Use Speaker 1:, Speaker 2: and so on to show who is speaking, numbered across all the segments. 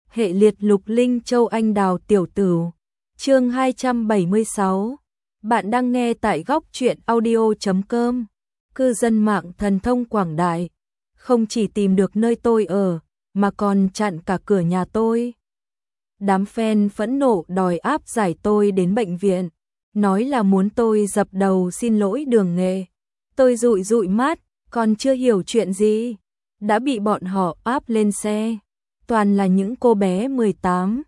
Speaker 1: hệ liệt Lục Linh Châu Anh Đào Tiểu Tửu. Chương 276. Bạn đang nghe tại góc truyện audio.com. Cư dân mạng thần thông quảng đại, không chỉ tìm được nơi tôi ở, mà còn chặn cả cửa nhà tôi. Đám fan phẫn nộ đòi áp giải tôi đến bệnh viện, nói là muốn tôi dập đầu xin lỗi Đường Nghệ. Tôi dụi dụi mắt, còn chưa hiểu chuyện gì, đã bị bọn họ áp lên xe. Toàn là những cô bé 18,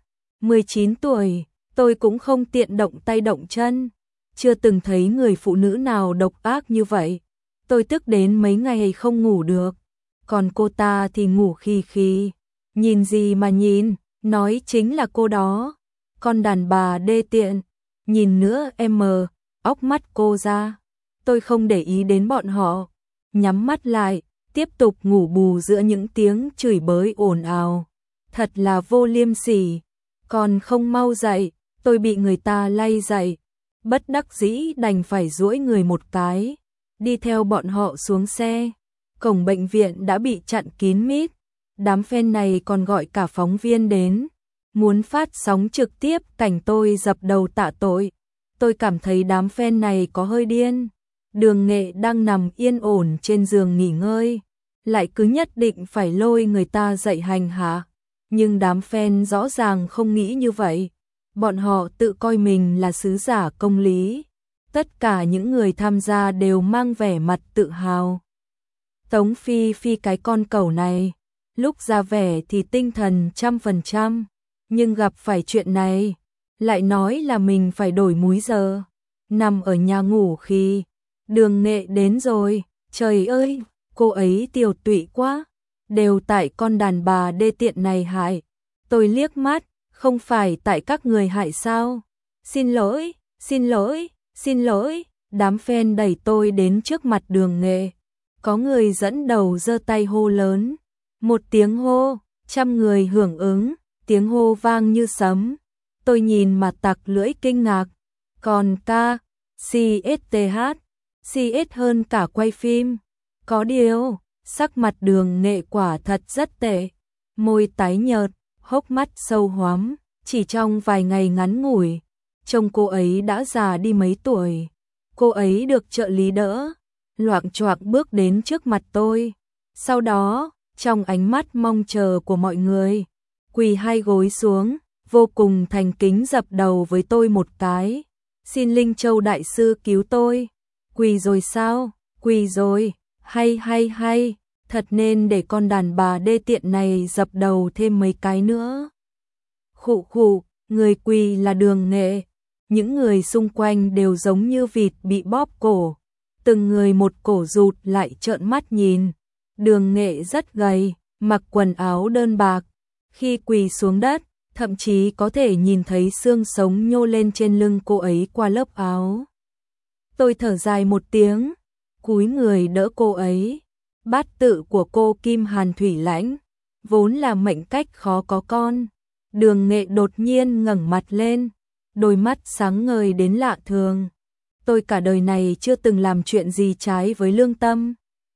Speaker 1: 19 tuổi, tôi cũng không tiện động tay động chân. Chưa từng thấy người phụ nữ nào độc ác như vậy. Tôi tức đến mấy ngày không ngủ được. Còn cô ta thì ngủ khì khì. Nhìn gì mà nhìn, nói chính là cô đó. Con đàn bà đê tiện. Nhìn nữa em mờ, óc mắt cô ra. Tôi không để ý đến bọn họ. Nhắm mắt lại, tiếp tục ngủ bù giữa những tiếng chửi bới ồn ào. Thật là vô liêm sỉ. Còn không mau dậy, tôi bị người ta lay dậy. Bất đắc dĩ đành phải duỗi người một cái, đi theo bọn họ xuống xe. Cổng bệnh viện đã bị chặn kín mít. Đám fan này còn gọi cả phóng viên đến, muốn phát sóng trực tiếp cảnh tôi dập đầu tạ tội. Tôi cảm thấy đám fan này có hơi điên. Đường Nghệ đang nằm yên ổn trên giường nghỉ ngơi, lại cứ nhất định phải lôi người ta dậy hành hạ. Nhưng đám fan rõ ràng không nghĩ như vậy. Bọn họ tự coi mình là sứ giả công lý. Tất cả những người tham gia đều mang vẻ mặt tự hào. Tống Phi Phi cái con cẩu này, lúc ra vẻ thì tinh thần 100%, nhưng gặp phải chuyện này, lại nói là mình phải đổi múi giờ. Nằm ở nhà ngủ khi Đường Nghệ đến rồi, trời ơi, cô ấy tiều tụy quá, đều tại con đàn bà đê tiện này hại. Tôi liếc mắt, không phải tại các người hại sao? Xin lỗi, xin lỗi, xin lỗi. Đám fan đẩy tôi đến trước mặt Đường Nghệ. Có người dẫn đầu giơ tay hô lớn. Một tiếng hô, 100 người hưởng ứng, tiếng hô vang như sấm. Tôi nhìn mà tặc lưỡi kinh ngạc. Còn CSTH, CS hơn cả quay phim. Có điều, sắc mặt Đường Nghệ quả thật rất tệ. Môi tái nhợt, hốc mắt sâu hoắm, chỉ trong vài ngày ngắn ngủi, trông cô ấy đã già đi mấy tuổi. Cô ấy được trợ lý đỡ, loạng choạng bước đến trước mặt tôi. Sau đó, trong ánh mắt mong chờ của mọi người, quỳ hai gối xuống, vô cùng thành kính dập đầu với tôi một cái. Xin Linh Châu đại sư cứu tôi. Quỳ rồi sao? Quỳ rồi, hay. Thật nên để con đàn bà đê tiện này dập đầu thêm mấy cái nữa. Khụ khụ, người quỳ là Đường Nghệ. Những người xung quanh đều giống như vịt bị bóp cổ. Từng người một cổ rụt lại trợn mắt nhìn. Đường Nghệ rất gầy, mặc quần áo đơn bạc. Khi quỳ xuống đất, thậm chí có thể nhìn thấy xương sống nhô lên trên lưng cô ấy qua lớp áo. Tôi thở dài một tiếng, cúi người đỡ cô ấy. Bát tự của cô Kim Hàn Thủy Lãnh, vốn là mệnh cách khó có con. Đường Nghệ đột nhiên ngẩng mặt lên, đôi mắt sáng ngời đến lạ thường. Tôi cả đời này chưa từng làm chuyện gì trái với lương tâm.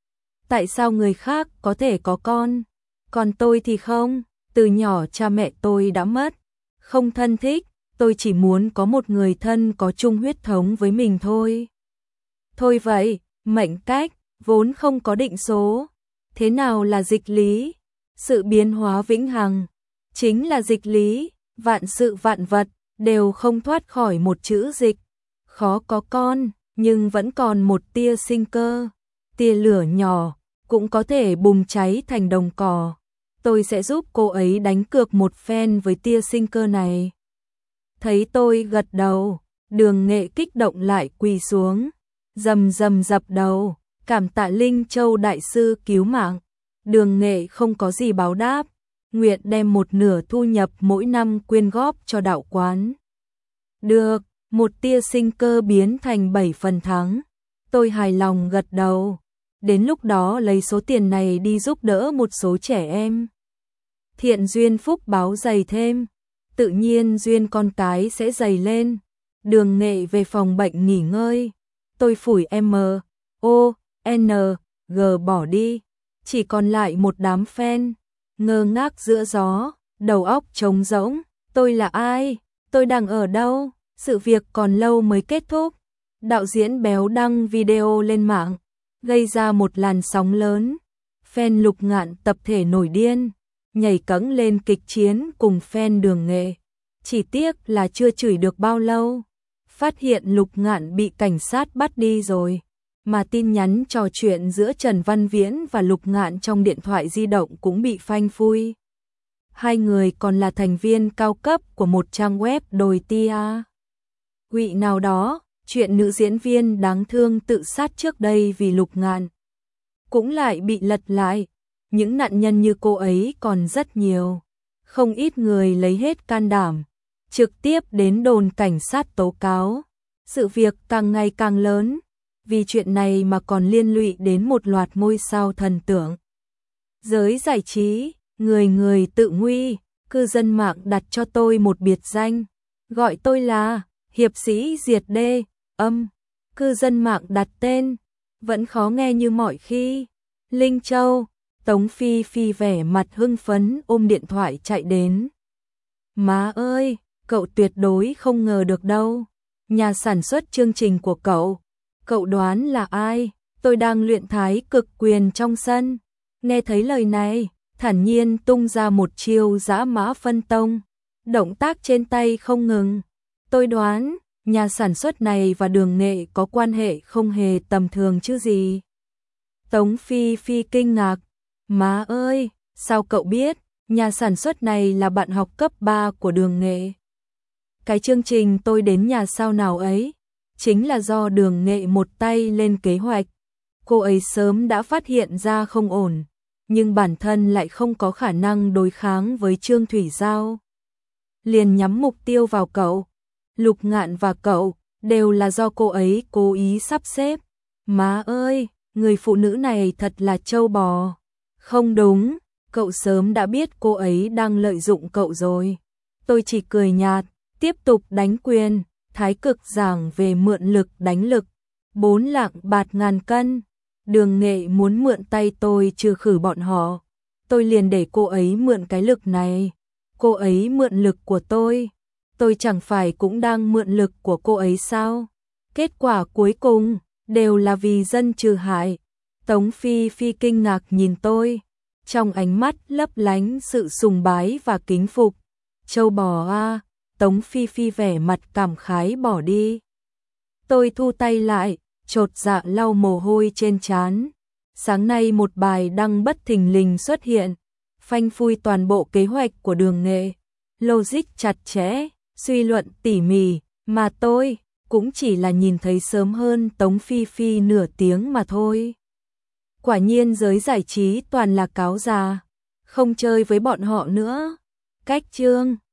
Speaker 1: Tại sao người khác có thể có con, còn tôi thì không? Từ nhỏ cha mẹ tôi đã mất, không thân thích, tôi chỉ muốn có một người thân có chung huyết thống với mình thôi. Thôi vậy, mệnh cách vốn không có định số. Thế nào là dịch lý? Sự biến hóa vĩnh hằng chính là dịch lý, vạn sự vạn vật đều không thoát khỏi một chữ dịch. Khó có con, nhưng vẫn còn một tia sinh cơ. Tia lửa nhỏ cũng có thể bùng cháy thành đồng cỏ. Tôi sẽ giúp cô ấy đánh cược một phen với tia sinh cơ này. Thấy tôi gật đầu, Đường Nghệ kích động lại quỳ xuống, rầm rầm dập đầu. Cảm tạ Linh Châu đại sư cứu mạng. Đường Nghệ không có gì báo đáp, nguyện đem một nửa thu nhập mỗi năm quyên góp cho đạo quán. Được, một tia sinh cơ biến thành 7 phần thắng. Tôi hài lòng gật đầu. Đến lúc đó lấy số tiền này đi giúp đỡ một số trẻ em. Thiện duyên phúc báo dày thêm, tự nhiên duyên con cái sẽ dày lên. Đường Nghệ về phòng bệnh nghỉ ngơi. Tôi phủi MONG bỏ đi, chỉ còn lại một đám fan ngơ ngác giữa gió. đầu óc trống rỗng, tôi là ai? Tôi đang ở đâu? Sự việc còn lâu mới kết thúc. Đạo diễn béo đăng video lên mạng, gây ra một làn sóng lớn. Fan Lục Ngạn tập thể nổi điên, nhảy cẫng lên kịch chiến cùng fan Đường Nghệ. Chỉ tiếc là chưa chửi được bao lâu, phát hiện Lục Ngạn bị cảnh sát bắt đi rồi. Mà tin nhắn trò chuyện giữa Trần Văn Viễn và Lục Ngạn trong điện thoại di động cũng bị phanh phui. Hai người còn là thành viên cao cấp của một trang web đồi tia quỵ nào đó. Chuyện nữ diễn viên đáng thương tự sát trước đây vì Lục Ngạn cũng lại bị lật lại. Những nạn nhân như cô ấy còn rất nhiều. Không ít người lấy hết can đảm, trực tiếp đến đồn cảnh sát tố cáo. Sự việc càng ngày càng lớn, vì chuyện này mà còn liên lụy đến một loạt ngôi sao thần tượng. Giới giải trí, người người tự nguy, cư dân mạng đặt cho tôi một biệt danh, gọi tôi là hiệp sĩ diệt đê, cư dân mạng đặt tên, vẫn khó nghe như mọi khi. Linh Châu, Tống Phi Phi vẻ mặt hưng phấn ôm điện thoại chạy đến. Má ơi, cậu tuyệt đối không ngờ được đâu. Nhà sản xuất chương trình của cậu đoán là ai? Tôi đang luyện thái cực quyền trong sân. Nghe thấy lời này, thản nhiên tung ra một chiêu dã mã phân tông. Động tác trên tay không ngừng. Tôi đoán, nhà sản xuất này và Đường Nghệ có quan hệ không hề tầm thường chứ gì. Tống Phi Phi kinh ngạc. Má ơi, sao cậu biết? Nhà sản xuất này là bạn học cấp 3 của Đường Nghệ. Cái chương trình tôi đến nhà sao nào ấy, chính là do Đường Nghệ một tay lên kế hoạch. Cô ấy sớm đã phát hiện ra không ổn, nhưng bản thân lại không có khả năng đối kháng với Trương Thủy Giao. Liền nhắm mục tiêu vào cậu. Lục Ngạn và cậu đều là do cô ấy cố ý sắp xếp. Má ơi, người phụ nữ này thật là trâu bò. Không đúng, cậu sớm đã biết cô ấy đang lợi dụng cậu rồi. Tôi chỉ cười nhạt, tiếp tục đánh quyền, thái cực giảng về mượn lực đánh lực. 4 lạng bạt ngàn cân. Đường Nghệ muốn mượn tay tôi trừ khử bọn họ. Tôi liền để cô ấy mượn cái lực này. Cô ấy mượn lực của tôi chẳng phải cũng đang mượn lực của cô ấy sao? Kết quả cuối cùng đều là vì dân trừ hại. Tống Phi Phi kinh ngạc nhìn tôi, trong ánh mắt lấp lánh sự sùng bái và kính phục. Châu bò a, Tống Phi Phi vẻ mặt cảm khái bỏ đi. Tôi thu tay lại, chột dạ lau mồ hôi trên trán. Sáng nay một bài đăng bất thình lình xuất hiện, phanh phui toàn bộ kế hoạch của Đường Nghệ. Logic chặt chẽ, suy luận tỉ mỉ, mà tôi cũng chỉ là nhìn thấy sớm hơn Tống Phi Phi nửa tiếng mà thôi. Quả nhiên giới giải trí toàn là cáo già, không chơi với bọn họ nữa. Cách chương